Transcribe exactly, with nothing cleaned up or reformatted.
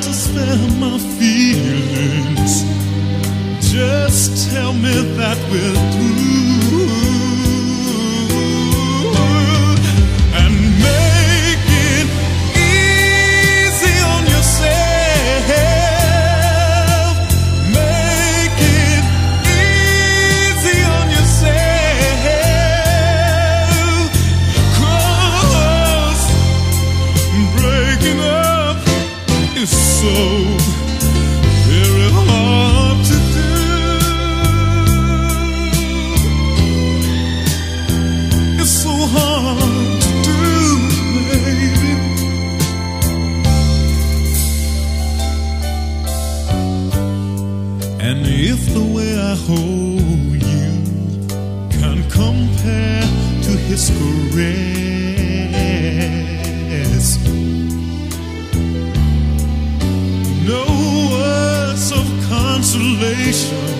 to spare my feelings. Just tell me that we're through, and make it easy on yourself. Make it easy on yourself. 'Cause breaking up is so very hard to do. It's so hard to do, baby. And if the way I hold you can compare to his caress, no words of consolation